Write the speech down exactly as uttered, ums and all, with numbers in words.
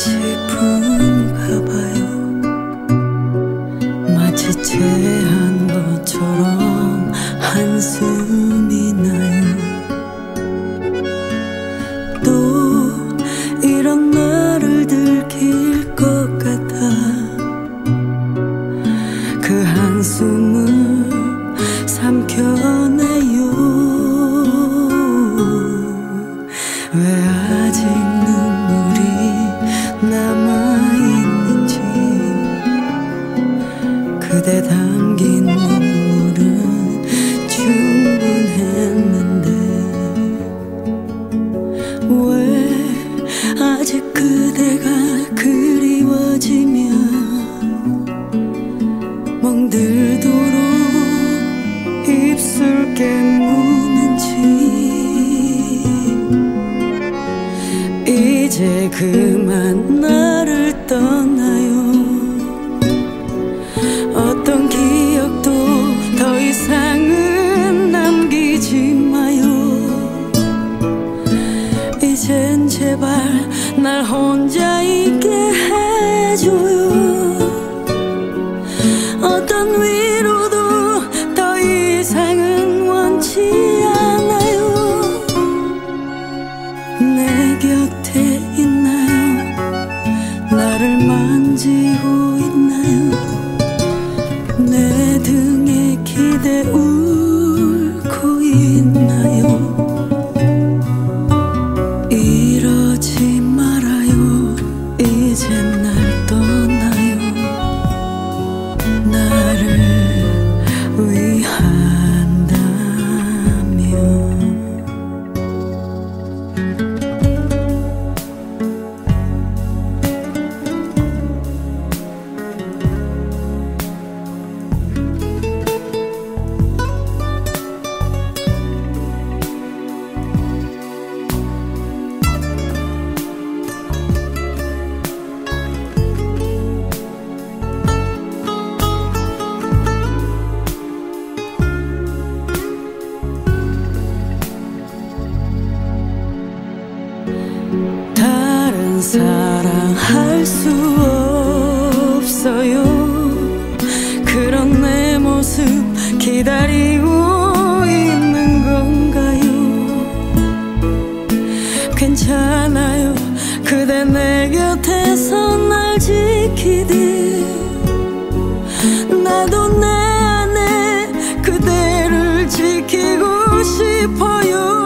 싶은가 봐요. 마치 체한 것처럼 한숨이 나요. 또 이런 말을 들킬 것 같아. 그 한숨을 삼켜내요. 왜 아직 눈물이 남아있는지. 그대 담긴 눈물은 충분했는데 왜 아직 그대가 그리워지면 멍들도록 입술 깨무는지. 이제 그만 나를 떠나요. 어떤 기억도 더 이상은 남기지 마요. 이젠 제발 날 혼자 있게 해줘요. 어떤 위로도 더 이상은 원치 않아요. 내 곁에 있나요? 나를 만지고 있나요? 내 등에 기대 울고 있나요? 이러지 말아요. 이젠 날 떠나요. 나를 위한다면. 다른 사랑할 수 없어요. 그런 내 모습 기다리고 있는 건가요? 괜찮아요. 그대 내 곁에서 날 지키듯 나도 내 안에 그대를 지키고 싶어요.